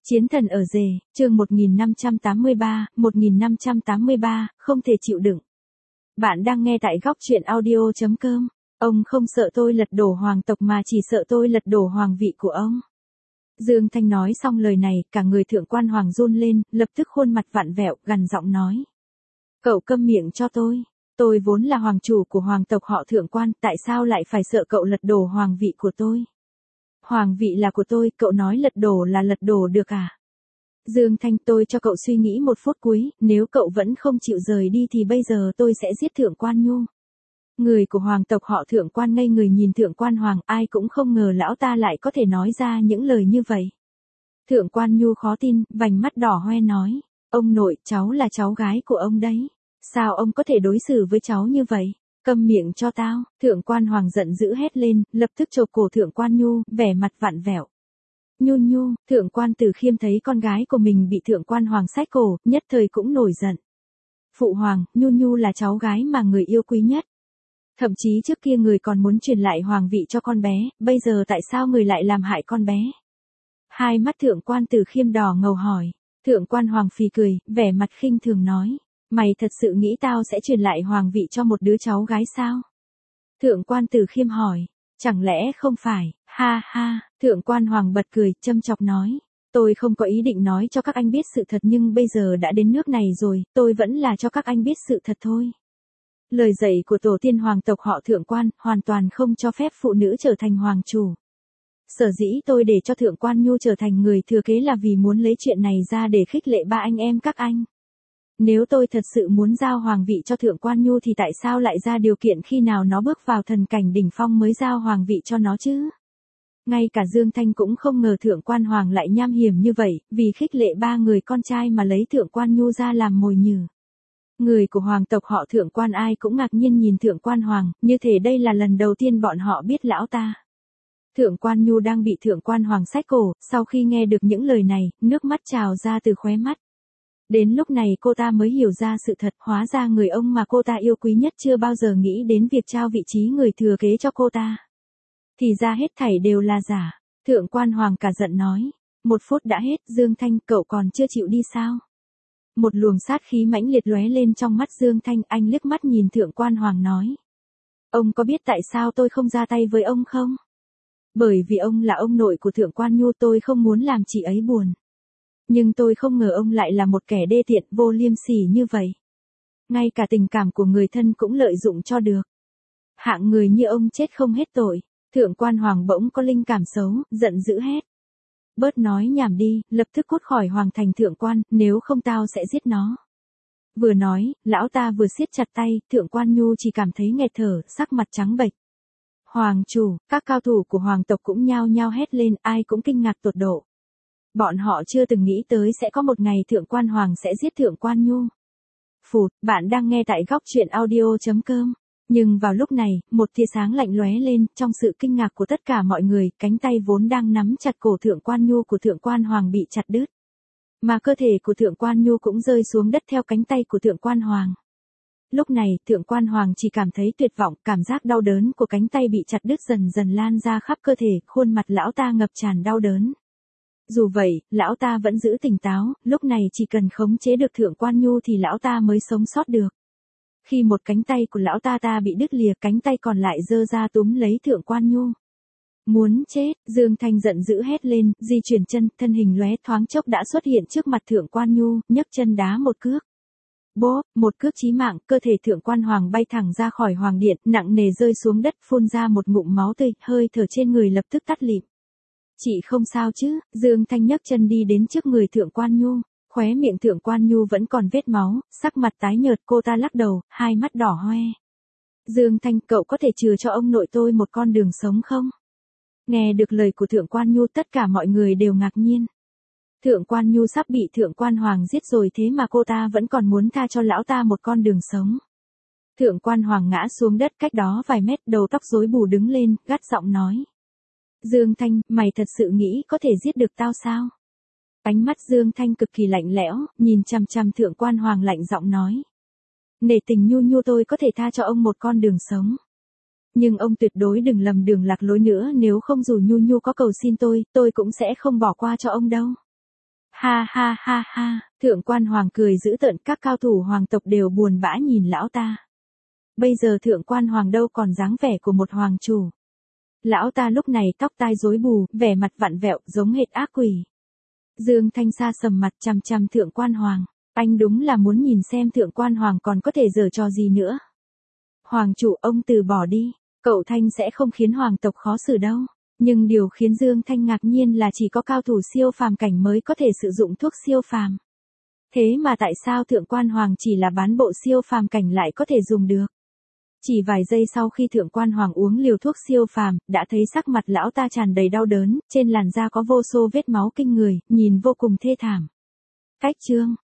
Chiến thần ở rể, chương 1583, không thể chịu đựng. Bạn đang nghe tại góc truyện audio.com. Ông không sợ tôi lật đổ hoàng tộc mà chỉ sợ tôi lật đổ hoàng vị của ông. Dương Thanh nói xong lời này, cả người thượng quan hoàng run lên, lập tức khuôn mặt vặn vẹo, gằn giọng nói. Cậu câm miệng cho tôi vốn là hoàng chủ của hoàng tộc họ thượng quan, tại sao lại phải sợ cậu lật đổ hoàng vị của tôi? Hoàng vị là của tôi, cậu nói lật đổ là lật đổ được à? Dương Thanh, tôi cho cậu suy nghĩ một phút cuối, nếu cậu vẫn không chịu rời đi thì bây giờ tôi sẽ giết thượng quan Nhu. Người của hoàng tộc họ thượng quan ngây người nhìn thượng quan hoàng, ai cũng không ngờ lão ta lại có thể nói ra những lời như vậy. Thượng quan Nhu khó tin, vành mắt đỏ hoe nói, ông nội, cháu là cháu gái của ông đấy. Sao ông có thể đối xử với cháu như vậy? Câm miệng cho tao, thượng quan hoàng giận dữ hét lên, lập tức chộp cổ thượng quan Nhu, vẻ mặt vặn vẹo. Nhu, thượng quan Từ Khiêm thấy con gái của mình bị thượng quan hoàng xách cổ, nhất thời cũng nổi giận. Phụ hoàng, Nhu là cháu gái mà người yêu quý nhất. Thậm chí trước kia người còn muốn truyền lại hoàng vị cho con bé, bây giờ tại sao người lại làm hại con bé? Hai mắt thượng quan Từ Khiêm đỏ ngầu hỏi, thượng quan hoàng phì cười, vẻ mặt khinh thường nói. Mày thật sự nghĩ tao sẽ truyền lại hoàng vị cho một đứa cháu gái sao? Thượng quan Từ Khiêm hỏi, chẳng lẽ không phải, ha ha, thượng quan hoàng bật cười, châm chọc nói, tôi không có ý định nói cho các anh biết sự thật nhưng bây giờ đã đến nước này rồi, tôi vẫn là cho các anh biết sự thật thôi. Lời dạy của tổ tiên hoàng tộc họ thượng quan, hoàn toàn không cho phép phụ nữ trở thành hoàng chủ. Sở dĩ tôi để cho thượng quan Nhu trở thành người thừa kế là vì muốn lấy chuyện này ra để khích lệ ba anh em các anh. Nếu tôi thật sự muốn giao hoàng vị cho thượng quan Nhu thì tại sao lại ra điều kiện khi nào nó bước vào thần cảnh đỉnh phong mới giao hoàng vị cho nó chứ? Ngay cả Dương Thanh cũng không ngờ thượng quan hoàng lại nham hiểm như vậy, vì khích lệ ba người con trai mà lấy thượng quan Nhu ra làm mồi nhử. Người của hoàng tộc họ thượng quan ai cũng ngạc nhiên nhìn thượng quan hoàng, như thể đây là lần đầu tiên bọn họ biết lão ta. Thượng quan Nhu đang bị thượng quan hoàng xách cổ, sau khi nghe được những lời này, nước mắt trào ra từ khóe mắt. Đến lúc này cô ta mới hiểu ra sự thật, hóa ra người ông mà cô ta yêu quý nhất chưa bao giờ nghĩ đến việc trao vị trí người thừa kế cho cô ta. Thì ra hết thảy đều là giả. Thượng quan hoàng cả giận nói. 1 phút đã hết, Dương Thanh, cậu còn chưa chịu đi sao? Một luồng sát khí mãnh liệt lóe lên trong mắt Dương Thanh, anh liếc mắt nhìn thượng quan hoàng nói. Ông có biết tại sao tôi không ra tay với ông không? Bởi vì ông là ông nội của thượng quan Nhu, tôi không muốn làm chị ấy buồn. Nhưng tôi không ngờ ông lại là một kẻ đê tiện vô liêm sỉ như vậy. Ngay cả tình cảm của người thân cũng lợi dụng cho được. Hạng người như ông chết không hết tội. Thượng quan hoàng bỗng có linh cảm xấu, giận dữ hét. Bớt nói nhảm đi, lập tức cút khỏi hoàng thành thượng quan, nếu không tao sẽ giết nó. Vừa nói, lão ta vừa siết chặt tay, thượng quan Nhu chỉ cảm thấy nghẹt thở, sắc mặt trắng bệch. Hoàng chủ, các cao thủ của hoàng tộc cũng nhao nhao hét lên, ai cũng kinh ngạc tột độ. Bọn họ chưa từng nghĩ tới sẽ có một ngày thượng quan hoàng sẽ giết thượng quan Nhu. Phụt, bạn đang nghe tại góc truyện audio.com. Nhưng vào lúc này, một tia sáng lạnh lóe lên, trong sự kinh ngạc của tất cả mọi người, cánh tay vốn đang nắm chặt cổ thượng quan Nhu của thượng quan hoàng bị chặt đứt. Mà cơ thể của thượng quan Nhu cũng rơi xuống đất theo cánh tay của thượng quan hoàng. Lúc này, thượng quan hoàng chỉ cảm thấy tuyệt vọng, cảm giác đau đớn của cánh tay bị chặt đứt dần dần lan ra khắp cơ thể, khuôn mặt lão ta ngập tràn đau đớn. Dù vậy, lão ta vẫn giữ tỉnh táo, lúc này chỉ cần khống chế được thượng quan Nhu thì lão ta mới sống sót được. Khi một cánh tay của lão ta bị đứt lìa, cánh tay còn lại giơ ra túm lấy thượng quan Nhu. Muốn chết, Dương Thanh giận dữ hét lên, di chuyển chân, thân hình lóe thoáng chốc đã xuất hiện trước mặt thượng quan Nhu, nhấc chân đá một cước. Bốp, một cước chí mạng, cơ thể thượng quan hoàng bay thẳng ra khỏi hoàng điện, nặng nề rơi xuống đất, phun ra một ngụm máu tươi, hơi thở trên người lập tức tắt lịm. Chị không sao chứ? Dương Thanh nhấc chân đi đến trước người thượng quan Nhu, khóe miệng thượng quan Nhu vẫn còn vết máu, sắc mặt tái nhợt, cô ta lắc đầu, hai mắt đỏ hoe. Dương Thanh, cậu có thể chừa cho ông nội tôi một con đường sống không? Nghe được lời của thượng quan Nhu tất cả mọi người đều ngạc nhiên. Thượng quan Nhu sắp bị thượng quan hoàng giết rồi thế mà cô ta vẫn còn muốn tha cho lão ta một con đường sống. Thượng quan hoàng ngã xuống đất cách đó vài mét, đầu tóc rối bù đứng lên, gắt giọng nói. Dương Thanh, mày thật sự nghĩ có thể giết được tao sao? Ánh mắt Dương Thanh cực kỳ lạnh lẽo, nhìn chằm chằm thượng quan hoàng lạnh giọng nói. Nể tình Nhu tôi có thể tha cho ông một con đường sống. Nhưng ông tuyệt đối đừng lầm đường lạc lối nữa, nếu không dù Nhu có cầu xin tôi cũng sẽ không bỏ qua cho ông đâu. Ha ha ha ha, thượng quan hoàng cười giễu tợn, các cao thủ hoàng tộc đều buồn bã nhìn lão ta. Bây giờ thượng quan hoàng đâu còn dáng vẻ của một hoàng chủ. Lão ta lúc này tóc tai rối bù, vẻ mặt vặn vẹo giống hệt ác quỷ. Dương Thanh Sa sầm mặt chằm chằm thượng quan hoàng. Anh đúng là muốn nhìn xem thượng quan hoàng còn có thể giở trò gì nữa. Hoàng chủ, ông từ bỏ đi, cậu Thanh sẽ không khiến hoàng tộc khó xử đâu. Nhưng điều khiến Dương Thanh ngạc nhiên là chỉ có cao thủ siêu phàm cảnh mới có thể sử dụng thuốc siêu phàm. Thế mà tại sao thượng quan hoàng chỉ là bán bộ siêu phàm cảnh lại có thể dùng được? Chỉ vài giây sau khi thượng quan hoàng uống liều thuốc siêu phàm, đã thấy sắc mặt lão ta tràn đầy đau đớn, trên làn da có vô số vết máu kinh người, nhìn vô cùng thê thảm. Cách chương